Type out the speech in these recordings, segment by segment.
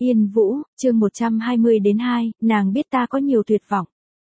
Yên Vũ, chương 120-2, nàng biết ta có nhiều tuyệt vọng.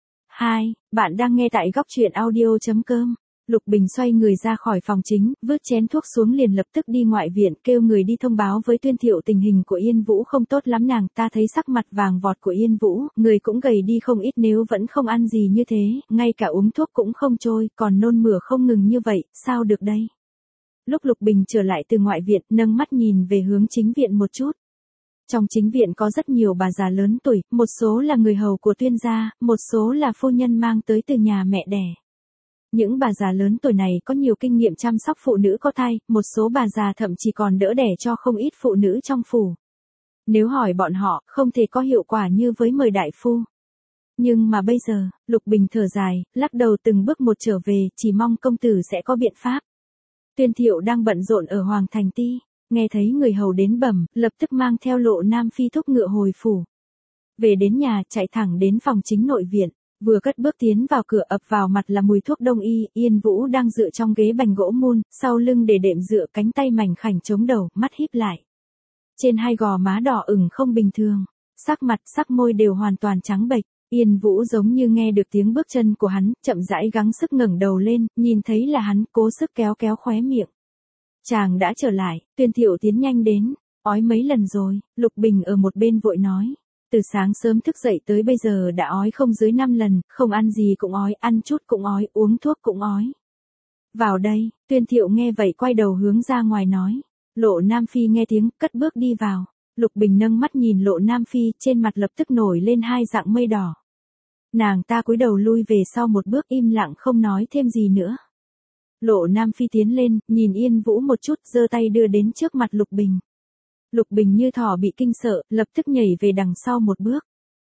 2. Bạn đang nghe tại góc truyện audio.com. Lục Bình xoay người ra khỏi phòng chính, vứt chén thuốc xuống liền lập tức đi ngoại viện, kêu người đi thông báo với Tuyên Thiệu tình hình của Yên Vũ không tốt lắm. Nàng ta thấy sắc mặt vàng vọt của Yên Vũ, người cũng gầy đi không ít, nếu vẫn không ăn gì như thế, ngay cả uống thuốc cũng không trôi, còn nôn mửa không ngừng như vậy, sao được đây? Lúc Lục Bình trở lại từ ngoại viện, nâng mắt nhìn về hướng chính viện một chút. Trong chính viện có rất nhiều bà già lớn tuổi, một số là người hầu của Tuyên gia, một số là phu nhân mang tới từ nhà mẹ đẻ. Những bà già lớn tuổi này có nhiều kinh nghiệm chăm sóc phụ nữ có thai, một số bà già thậm chí còn đỡ đẻ cho không ít phụ nữ trong phủ. Nếu hỏi bọn họ, không thể có hiệu quả như với mời đại phu. Nhưng mà bây giờ, Lục Bình thở dài, lắc đầu từng bước một trở về, chỉ mong công tử sẽ có biện pháp. Tuyên Thiệu đang bận rộn ở Hoàng Thành Ti, nghe thấy người hầu đến bẩm, lập tức mang theo Lộ Nam Phi thúc ngựa hồi phủ. Về đến nhà, chạy thẳng đến phòng chính nội viện. Vừa cất bước tiến vào cửa, ập vào mặt là mùi thuốc đông y. Yên Vũ đang dựa trong ghế bành gỗ mun, sau lưng để đệm dựa, cánh tay mảnh khảnh chống đầu, mắt híp lại. Trên hai gò má đỏ ửng không bình thường, sắc mặt, sắc môi đều hoàn toàn trắng bệch. Yên Vũ giống như nghe được tiếng bước chân của hắn, chậm rãi gắng sức ngẩng đầu lên, nhìn thấy là hắn, cố sức kéo kéo khóe miệng. Chàng đã trở lại. Tuyên Thiệu tiến nhanh đến. Ói mấy lần rồi? Lục Bình ở một bên vội nói. Từ sáng sớm thức dậy tới bây giờ đã ói không dưới 5 lần, không ăn gì cũng ói, ăn chút cũng ói, uống thuốc cũng ói. Vào đây. Tuyên Thiệu nghe vậy quay đầu hướng ra ngoài nói. Lộ Nam Phi nghe tiếng, cất bước đi vào. Lục Bình nâng mắt nhìn Lộ Nam Phi, trên mặt lập tức nổi lên hai dạng mây đỏ. Nàng ta cúi đầu lui về sau một bước, im lặng không nói thêm gì nữa. Lộ Nam Phi tiến lên, nhìn Yên Vũ một chút, giơ tay đưa đến trước mặt Lục Bình. Lục Bình như thỏ bị kinh sợ, lập tức nhảy về đằng sau một bước.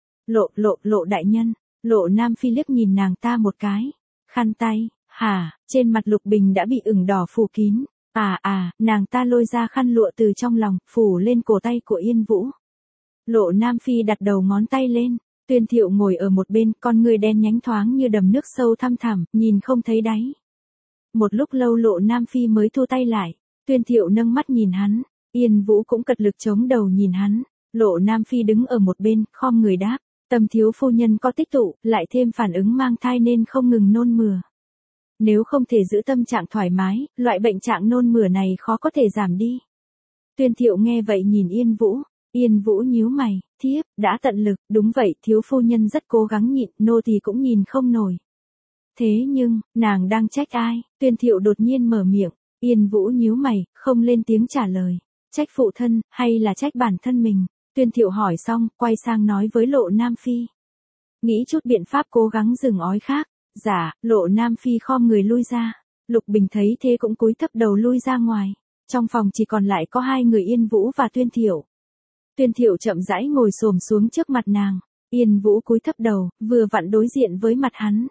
Lộ đại nhân. Lộ Nam Phi liếc nhìn nàng ta một cái. Khăn tay, hả? Trên mặt Lục Bình đã bị ửng đỏ phủ kín. Nàng ta lôi ra khăn lụa từ trong lòng, phủ lên cổ tay của Yên Vũ. Lộ Nam Phi đặt đầu ngón tay lên. Tuyên Thiệu ngồi ở một bên, con người đen nhánh thoáng như đầm nước sâu thăm thẳm, nhìn không thấy đáy. Một lúc lâu Lộ Nam Phi mới thu tay lại. Tuyên Thiệu nâng mắt nhìn hắn. Yên Vũ cũng cật lực chống đầu nhìn hắn. Lộ Nam Phi đứng ở một bên, khom người đáp. Tâm thiếu phu nhân có tích tụ, lại thêm phản ứng mang thai nên không ngừng nôn mửa. Nếu không thể giữ tâm trạng thoải mái, loại bệnh trạng nôn mửa này khó có thể giảm đi. Tuyên Thiệu nghe vậy nhìn Yên Vũ. Yên Vũ nhíu mày, thiếp, đã tận lực, đúng vậy, thiếu phu nhân rất cố gắng nhịn, nô tỳ cũng nhìn không nổi. Thế nhưng, nàng đang trách ai? Tuyên Thiệu đột nhiên mở miệng. Yên Vũ nhíu mày, không lên tiếng trả lời. Trách phụ thân, hay là trách bản thân mình? Tuyên Thiệu hỏi xong, quay sang nói với Lộ Nam Phi. Nghĩ chút biện pháp cố gắng dừng ói khác. Dạ. Lộ Nam Phi khom người lui ra. Lục Bình thấy thế cũng cúi thấp đầu lui ra ngoài. Trong phòng chỉ còn lại có hai người Yên Vũ và Tuyên Thiệu. Tuyên Thiệu chậm rãi ngồi xổm xuống trước mặt nàng. Yên Vũ cúi thấp đầu, vừa vặn đối diện với mặt hắn.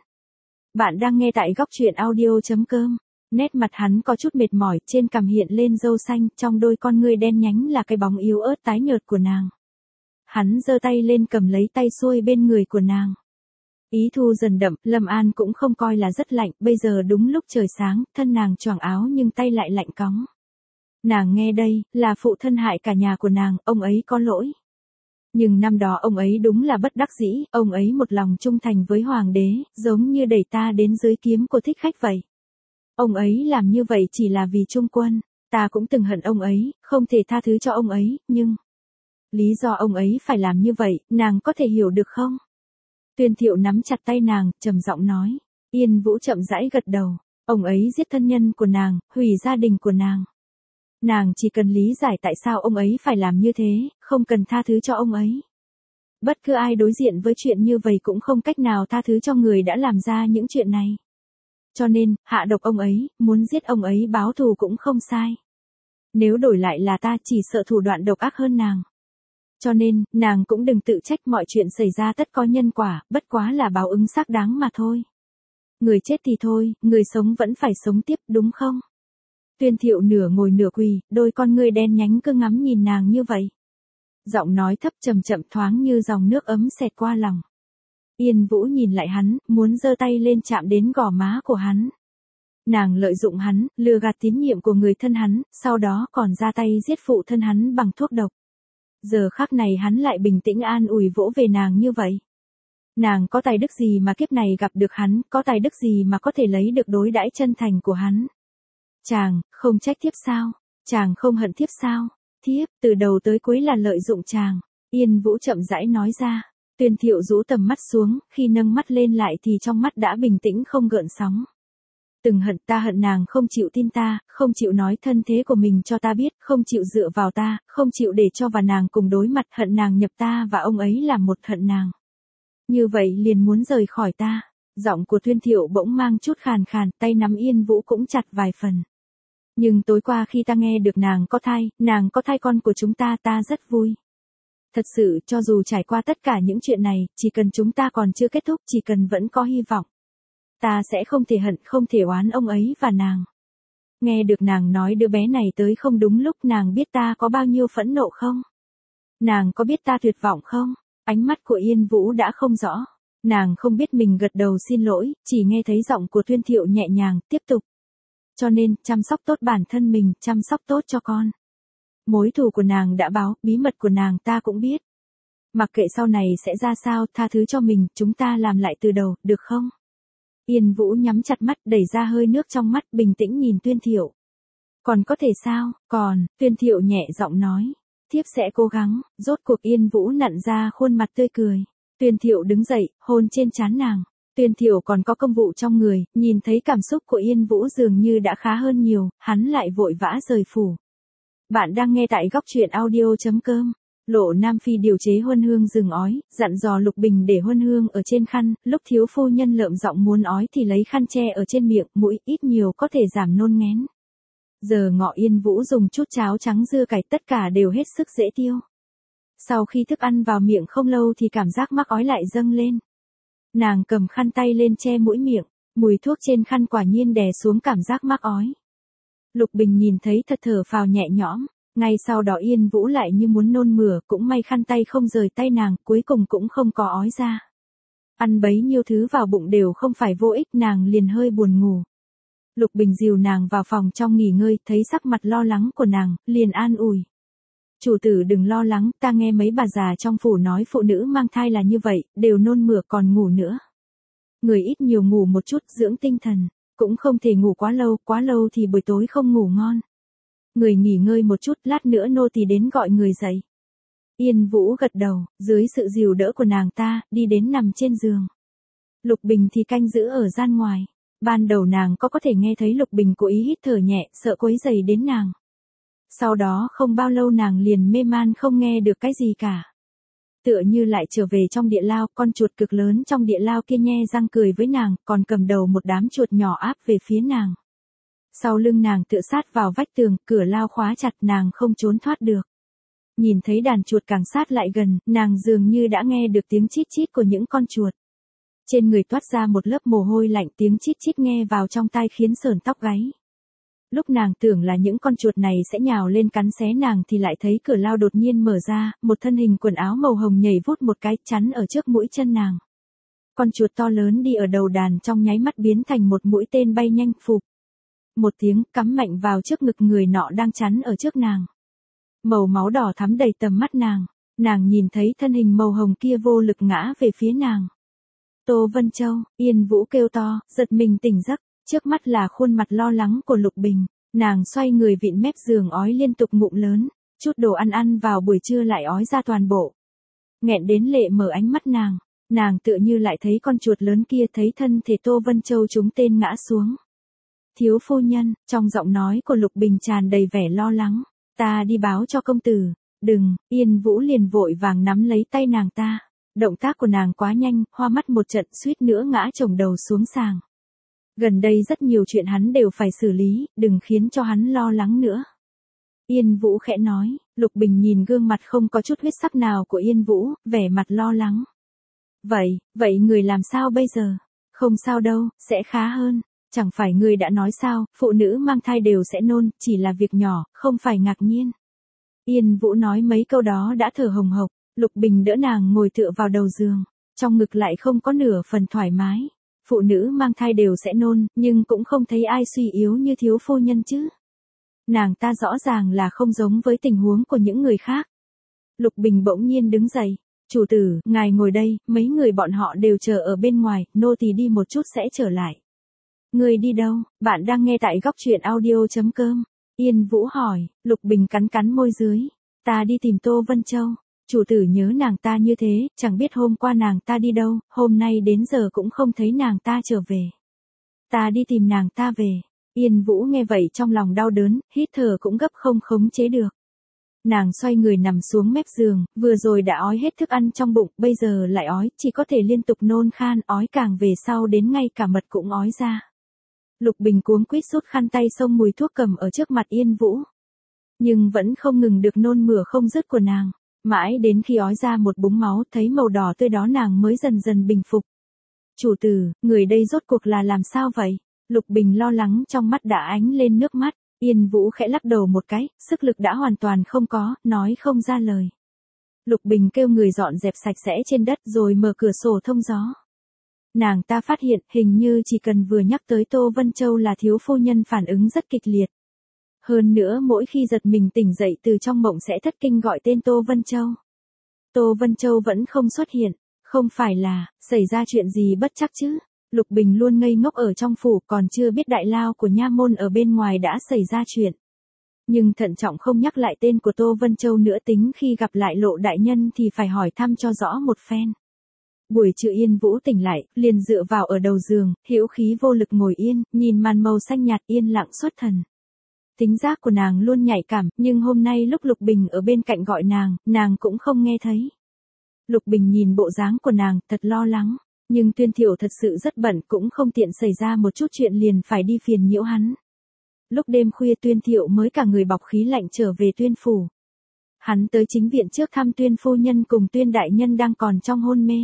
Bạn đang nghe tại góc truyện audio.com. Nét mặt hắn có chút mệt mỏi, trên cằm hiện lên râu xanh, trong đôi con ngươi đen nhánh là cái bóng yếu ớt tái nhợt của nàng. Hắn giơ tay lên cầm lấy tay xuôi bên người của nàng. Ý thu dần đậm, Lâm An cũng không coi là rất lạnh, bây giờ đúng lúc trời sáng, thân nàng choàng áo nhưng tay lại lạnh cóng. Nàng nghe đây, là phụ thân hại cả nhà của nàng, ông ấy có lỗi. Nhưng năm đó ông ấy đúng là bất đắc dĩ, ông ấy một lòng trung thành với hoàng đế, giống như đẩy ta đến dưới kiếm của thích khách vậy. Ông ấy làm như vậy chỉ là vì trung quân, ta cũng từng hận ông ấy, không thể tha thứ cho ông ấy, nhưng... lý do ông ấy phải làm như vậy, nàng có thể hiểu được không? Tuyên Thiệu nắm chặt tay nàng, trầm giọng nói. Yên Vũ chậm rãi gật đầu, ông ấy giết thân nhân của nàng, hủy gia đình của nàng. Nàng chỉ cần lý giải tại sao ông ấy phải làm như thế, không cần tha thứ cho ông ấy. Bất cứ ai đối diện với chuyện như vậy cũng không cách nào tha thứ cho người đã làm ra những chuyện này. Cho nên, hạ độc ông ấy, muốn giết ông ấy báo thù cũng không sai. Nếu đổi lại là ta chỉ sợ thủ đoạn độc ác hơn nàng. Cho nên, nàng cũng đừng tự trách, mọi chuyện xảy ra tất có nhân quả, bất quá là báo ứng xác đáng mà thôi. Người chết thì thôi, người sống vẫn phải sống tiếp, đúng không? Tuyên Thiệu nửa ngồi nửa quỳ, đôi con ngươi đen nhánh cứ ngắm nhìn nàng như vậy. Giọng nói thấp chậm chậm thoáng như dòng nước ấm xẹt qua lòng. Yên Vũ nhìn lại hắn, muốn giơ tay lên chạm đến gò má của hắn. Nàng lợi dụng hắn, lừa gạt tín nhiệm của người thân hắn, sau đó còn ra tay giết phụ thân hắn bằng thuốc độc. Giờ khắc này hắn lại bình tĩnh an ủi vỗ về nàng như vậy. Nàng có tài đức gì mà kiếp này gặp được hắn, có tài đức gì mà có thể lấy được đối đãi chân thành của hắn. Chàng, không trách thiếp sao? Chàng không hận thiếp sao? Thiếp, từ đầu tới cuối là lợi dụng chàng. Yên Vũ chậm rãi nói ra. Tuyên Thiệu rũ tầm mắt xuống, khi nâng mắt lên lại thì trong mắt đã bình tĩnh không gợn sóng. Từng hận ta hận nàng không chịu tin ta, không chịu nói thân thế của mình cho ta biết, không chịu dựa vào ta, không chịu để cho và nàng cùng đối mặt, hận nàng nhập ta và ông ấy làm một, hận nàng. Như vậy liền muốn rời khỏi ta. Giọng của Tuyên Thiệu bỗng mang chút khàn khàn, tay nắm Yên Vũ cũng chặt vài phần. Nhưng tối qua khi ta nghe được nàng có thai con của chúng ta, ta rất vui. Thật sự, cho dù trải qua tất cả những chuyện này, chỉ cần chúng ta còn chưa kết thúc, chỉ cần vẫn có hy vọng. Ta sẽ không thể hận, không thể oán ông ấy và nàng. Nghe được nàng nói đứa bé này tới không đúng lúc, nàng biết ta có bao nhiêu phẫn nộ không? Nàng có biết ta tuyệt vọng không? Ánh mắt của Yên Vũ đã không rõ. Nàng không biết mình gật đầu xin lỗi, chỉ nghe thấy giọng của Tuyên Thiệu nhẹ nhàng, tiếp tục. Cho nên, chăm sóc tốt bản thân mình, chăm sóc tốt cho con. Mối thù của nàng đã báo, bí mật của nàng ta cũng biết. Mặc kệ sau này sẽ ra sao, tha thứ cho mình, chúng ta làm lại từ đầu, được không? Yên Vũ nhắm chặt mắt, đẩy ra hơi nước trong mắt, bình tĩnh nhìn Tuyên Thiệu. Còn có thể sao? Còn, Tuyên Thiệu nhẹ giọng nói. Thiếp sẽ cố gắng. Rốt cuộc Yên Vũ nặn ra khuôn mặt tươi cười. Tuyên Thiệu đứng dậy, hôn trên trán nàng. Tuyên Thiệu còn có công vụ trong người, nhìn thấy cảm xúc của Yên Vũ dường như đã khá hơn nhiều, hắn lại vội vã rời phủ. Bạn đang nghe tại góc truyện audio.com. Lộ Nam Phi điều chế Huân Hương dừng ói, dặn dò Lục Bình để Huân Hương ở trên khăn, lúc thiếu phu nhân lợm giọng muốn ói thì lấy khăn che ở trên miệng, mũi, ít nhiều có thể giảm nôn nghén. Giờ ngọ Yên Vũ dùng chút cháo trắng dưa cải, tất cả đều hết sức dễ tiêu. Sau khi thức ăn vào miệng không lâu thì cảm giác mắc ói lại dâng lên. Nàng cầm khăn tay lên che mũi miệng, mùi thuốc trên khăn quả nhiên đè xuống cảm giác mắc ói. Lục Bình nhìn thấy thật thở phào nhẹ nhõm, ngay sau đó Yên Vũ lại như muốn nôn mửa, cũng may khăn tay không rời tay nàng, cuối cùng cũng không có ói ra. Ăn bấy nhiêu thứ vào bụng đều không phải vô ích, nàng liền hơi buồn ngủ. Lục Bình dìu nàng vào phòng trong nghỉ ngơi, thấy sắc mặt lo lắng của nàng, liền an ủi. Chủ tử đừng lo lắng, ta nghe mấy bà già trong phủ nói phụ nữ mang thai là như vậy, đều nôn mửa còn ngủ nữa. Người ít nhiều ngủ một chút, dưỡng tinh thần, cũng không thể ngủ quá lâu thì buổi tối không ngủ ngon. Người nghỉ ngơi một chút, lát nữa nô tỳ đến gọi người dậy. Yên Vũ gật đầu, dưới sự dìu đỡ của nàng ta, đi đến nằm trên giường. Lục Bình thì canh giữ ở gian ngoài. Ban đầu nàng có thể nghe thấy Lục Bình cố ý hít thở nhẹ, sợ quấy rầy đến nàng. Sau đó không bao lâu nàng liền mê man không nghe được cái gì cả. Tựa như lại trở về trong địa lao, con chuột cực lớn trong địa lao kia nhe răng cười với nàng, còn cầm đầu một đám chuột nhỏ áp về phía nàng. Sau lưng nàng tựa sát vào vách tường, cửa lao khóa chặt, nàng không trốn thoát được. Nhìn thấy đàn chuột càng sát lại gần, nàng dường như đã nghe được tiếng chít chít của những con chuột. Trên người toát ra một lớp mồ hôi lạnh, tiếng chít chít nghe vào trong tai khiến sởn tóc gáy. Lúc nàng tưởng là những con chuột này sẽ nhào lên cắn xé nàng thì lại thấy cửa lao đột nhiên mở ra, một thân hình quần áo màu hồng nhảy vút một cái, chắn ở trước mũi chân nàng. Con chuột to lớn đi ở đầu đàn trong nháy mắt biến thành một mũi tên bay nhanh, phụp. Một tiếng, cắm mạnh vào trước ngực người nọ đang chắn ở trước nàng. Màu máu đỏ thắm đầy tầm mắt nàng nhìn thấy thân hình màu hồng kia vô lực ngã về phía nàng. Tô Vân Châu, Yên Vũ kêu to, giật mình tỉnh giấc, trước mắt là khuôn mặt lo lắng của Lục Bình, nàng xoay người vịn mép giường ói liên tục ngụm lớn, chút đồ ăn vào buổi trưa lại ói ra toàn bộ. Nghẹn đến lệ mở ánh mắt nàng tựa như lại thấy con chuột lớn kia, thấy thân thể Tô Vân Châu trúng tên ngã xuống. Thiếu phu nhân, trong giọng nói của Lục Bình tràn đầy vẻ lo lắng, ta đi báo cho công tử. Đừng, Yên Vũ liền vội vàng nắm lấy tay nàng ta. Động tác của nàng quá nhanh, hoa mắt một trận, suýt nữa ngã chồng đầu xuống sàng. Gần đây rất nhiều chuyện hắn đều phải xử lý, đừng khiến cho hắn lo lắng nữa. Yên Vũ khẽ nói. Lục Bình nhìn gương mặt không có chút huyết sắc nào của Yên Vũ, vẻ mặt lo lắng. Vậy người làm sao bây giờ? Không sao đâu, sẽ khá hơn. Chẳng phải người đã nói sao, phụ nữ mang thai đều sẽ nôn, chỉ là việc nhỏ, không phải ngạc nhiên. Yên Vũ nói mấy câu đó đã thở hồng hộc. Lục Bình đỡ nàng ngồi tựa vào đầu giường, trong ngực lại không có nửa phần thoải mái. Phụ nữ mang thai đều sẽ nôn, nhưng cũng không thấy ai suy yếu như thiếu phu nhân chứ. Nàng ta rõ ràng là không giống với tình huống của những người khác. Lục Bình bỗng nhiên đứng dậy. Chủ tử, ngài ngồi đây, mấy người bọn họ đều chờ ở bên ngoài, nô tỳ đi một chút sẽ trở lại. Người đi đâu? Bạn đang nghe tại góc truyện audio.com. Yên Vũ hỏi. Lục Bình cắn cắn môi dưới. Ta đi tìm Tô Vân Châu. Chủ tử nhớ nàng ta như thế, chẳng biết hôm qua nàng ta đi đâu, hôm nay đến giờ cũng không thấy nàng ta trở về. Ta đi tìm nàng ta về. Yên Vũ nghe vậy trong lòng đau đớn, hít thở cũng gấp không khống chế được. Nàng xoay người nằm xuống mép giường, vừa rồi đã ói hết thức ăn trong bụng, bây giờ lại ói, chỉ có thể liên tục nôn khan, ói càng về sau đến ngay cả mật cũng ói ra. Lục Bình cuống quýt rút khăn tay xông mùi thuốc cầm ở trước mặt Yên Vũ. Nhưng vẫn không ngừng được nôn mửa không dứt của nàng. Mãi đến khi ói ra một búng máu, thấy màu đỏ tươi đó nàng mới dần dần bình phục. Chủ tử, người đây rốt cuộc là làm sao vậy? Lục Bình lo lắng trong mắt đã ánh lên nước mắt. Yên Vũ khẽ lắc đầu một cái, sức lực đã hoàn toàn không có, nói không ra lời. Lục Bình kêu người dọn dẹp sạch sẽ trên đất rồi mở cửa sổ thông gió. Nàng ta phát hiện hình như chỉ cần vừa nhắc tới Tô Vân Châu là thiếu phu nhân phản ứng rất kịch liệt. Hơn nữa mỗi khi giật mình tỉnh dậy từ trong mộng sẽ thất kinh gọi tên Tô Vân Châu. Tô Vân Châu vẫn không xuất hiện, không phải là, xảy ra chuyện gì bất trắc chứ. Lục Bình luôn ngây ngốc ở trong phủ còn chưa biết đại lao của nha môn ở bên ngoài đã xảy ra chuyện. Nhưng thận trọng không nhắc lại tên của Tô Vân Châu nữa, tính khi gặp lại Lộ đại nhân thì phải hỏi thăm cho rõ một phen. Buổi trưa Yên Vũ tỉnh lại, liền dựa vào ở đầu giường, hữu khí vô lực ngồi yên, nhìn màn màu xanh nhạt yên lặng xuất thần. Tính giác của nàng luôn nhạy cảm, nhưng hôm nay lúc Lục Bình ở bên cạnh gọi nàng cũng không nghe thấy. Lục Bình nhìn bộ dáng của nàng, thật lo lắng, nhưng Tuyên Thiệu thật sự rất bận, cũng không tiện xảy ra một chút chuyện liền phải đi phiền nhiễu hắn. Lúc đêm khuya Tuyên Thiệu mới cả người bọc khí lạnh trở về Tuyên phủ. Hắn tới chính viện trước thăm Tuyên phu nhân cùng Tuyên đại nhân đang còn trong hôn mê.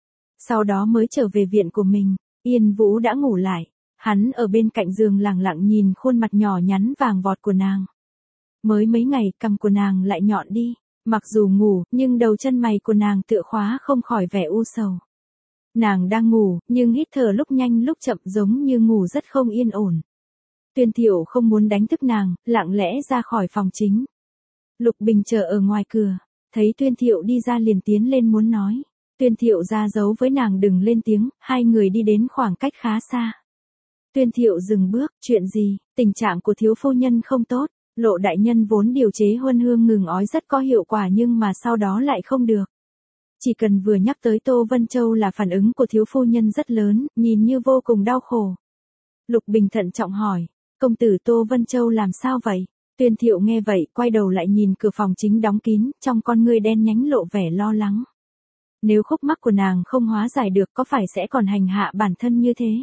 Sau đó mới trở về viện của mình. Yên Vũ đã ngủ lại. Hắn ở bên cạnh giường lặng lặng nhìn khuôn mặt nhỏ nhắn vàng vọt của nàng. Mới mấy ngày cằm của nàng lại nhọn đi. Mặc dù ngủ, nhưng đầu chân mày của nàng tựa khóa không khỏi vẻ u sầu. Nàng đang ngủ, nhưng hít thở lúc nhanh lúc chậm giống như ngủ rất không yên ổn. Tuyên Thiệu không muốn đánh thức nàng, lặng lẽ ra khỏi phòng chính. Lục Bình chờ ở ngoài cửa, thấy Tuyên Thiệu đi ra liền tiến lên muốn nói. Tuyên Thiệu ra dấu với nàng đừng lên tiếng, hai người đi đến khoảng cách khá xa. Tuyên Thiệu dừng bước, chuyện gì, tình trạng của thiếu phu nhân không tốt, Lộ đại nhân vốn điều chế huân hương ngừng ói rất có hiệu quả nhưng mà sau đó lại không được. Chỉ cần vừa nhắc tới Tô Vân Châu là phản ứng của thiếu phu nhân rất lớn, nhìn như vô cùng đau khổ. Lục Bình thận trọng hỏi, công tử Tô Vân Châu làm sao vậy? Tuyên Thiệu nghe vậy, quay đầu lại nhìn cửa phòng chính đóng kín, trong con ngươi đen nhánh lộ vẻ lo lắng. Nếu khúc mắc của nàng không hóa giải được có phải sẽ còn hành hạ bản thân như thế?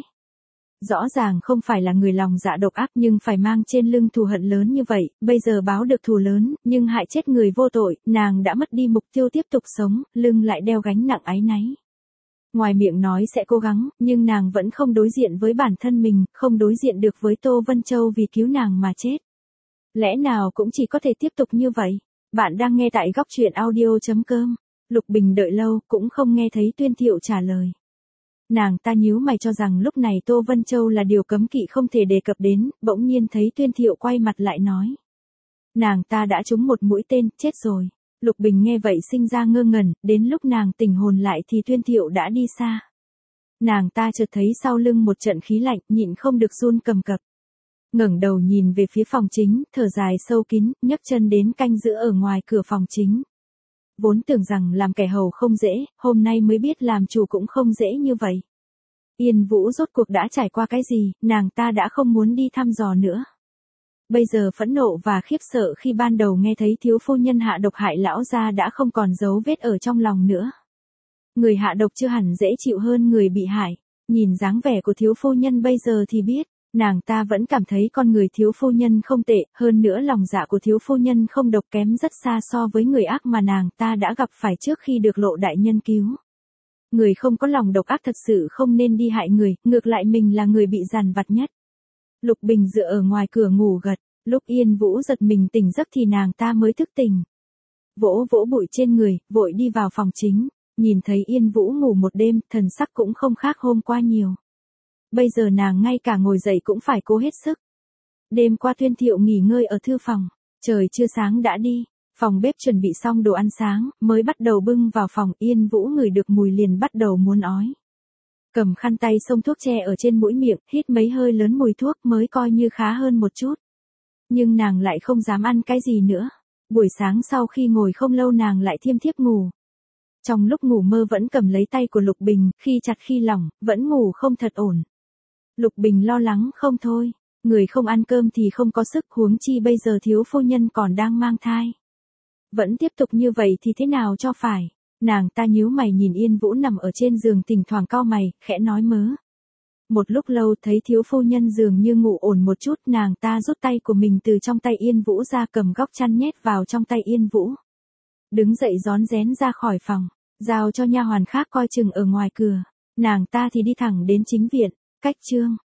Rõ ràng không phải là người lòng dạ độc ác nhưng phải mang trên lưng thù hận lớn như vậy, bây giờ báo được thù lớn, nhưng hại chết người vô tội, nàng đã mất đi mục tiêu tiếp tục sống, lưng lại đeo gánh nặng áy náy. Ngoài miệng nói sẽ cố gắng, nhưng nàng vẫn không đối diện với bản thân mình, không đối diện được với Tô Vân Châu vì cứu nàng mà chết. Lẽ nào cũng chỉ có thể tiếp tục như vậy? Bạn đang nghe tại góc truyện audio.com. Lục Bình đợi lâu cũng không nghe thấy Tuyên Thiệu trả lời. Nàng ta nhíu mày cho rằng lúc này Tô Vân Châu là điều cấm kỵ không thể đề cập đến, bỗng nhiên thấy Tuyên Thiệu quay mặt lại nói. Nàng ta đã trúng một mũi tên, chết rồi. Lục Bình nghe vậy sinh ra ngơ ngẩn, đến lúc nàng tỉnh hồn lại thì Tuyên Thiệu đã đi xa. Nàng ta chợt thấy sau lưng một trận khí lạnh, nhịn không được run cầm cập. Ngẩng đầu nhìn về phía phòng chính, thở dài sâu kín, nhấc chân đến canh giữ ở ngoài cửa phòng chính. Vốn tưởng rằng làm kẻ hầu không dễ, hôm nay mới biết làm chủ cũng không dễ như vậy. Yên Vũ rốt cuộc đã trải qua cái gì, nàng ta đã không muốn đi thăm dò nữa. Bây giờ phẫn nộ và khiếp sợ khi ban đầu nghe thấy thiếu phu nhân hạ độc hại lão gia đã không còn dấu vết ở trong lòng nữa. Người hạ độc chưa hẳn dễ chịu hơn người bị hại, nhìn dáng vẻ của thiếu phu nhân bây giờ thì biết. Nàng ta vẫn cảm thấy con người thiếu phu nhân không tệ, hơn nữa lòng dạ của thiếu phu nhân không độc kém rất xa so với người ác mà nàng ta đã gặp phải trước khi được Lộ đại nhân cứu. Người không có lòng độc ác thật sự không nên đi hại người, ngược lại mình là người bị dằn vặt nhất. Lục Bình dựa ở ngoài cửa ngủ gật, lúc Yên Vũ giật mình tỉnh giấc thì nàng ta mới thức tỉnh. Vỗ vỗ bụi trên người, vội đi vào phòng chính, nhìn thấy Yên Vũ ngủ một đêm, thần sắc cũng không khác hôm qua nhiều. Bây giờ nàng ngay cả ngồi dậy cũng phải cố hết sức. Đêm qua Tuyên Thiệu nghỉ ngơi ở thư phòng, trời chưa sáng đã đi. Phòng bếp chuẩn bị xong đồ ăn sáng, mới bắt đầu bưng vào phòng, Yên Vũ ngửi được mùi liền bắt đầu muốn ói. Cầm khăn tay xông thuốc che ở trên mũi miệng, hít mấy hơi lớn mùi thuốc mới coi như khá hơn một chút. Nhưng nàng lại không dám ăn cái gì nữa. Buổi sáng sau khi ngồi không lâu nàng lại thiêm thiếp ngủ. Trong lúc ngủ mơ vẫn cầm lấy tay của Lục Bình, khi chặt khi lỏng, vẫn ngủ không thật ổn. Lục Bình lo lắng không thôi, người không ăn cơm thì không có sức, huống chi bây giờ thiếu phu nhân còn đang mang thai. Vẫn tiếp tục như vậy thì thế nào cho phải. Nàng ta nhíu mày nhìn Yên Vũ nằm ở trên giường, thỉnh thoảng cau mày, khẽ nói mớ. Một lúc lâu thấy thiếu phu nhân dường như ngủ ổn một chút, nàng ta rút tay của mình từ trong tay Yên Vũ ra, cầm góc chăn nhét vào trong tay Yên Vũ. Đứng dậy rón rén ra khỏi phòng, giao cho nha hoàn khác coi chừng ở ngoài cửa. Nàng ta thì đi thẳng đến chính viện. Cách chương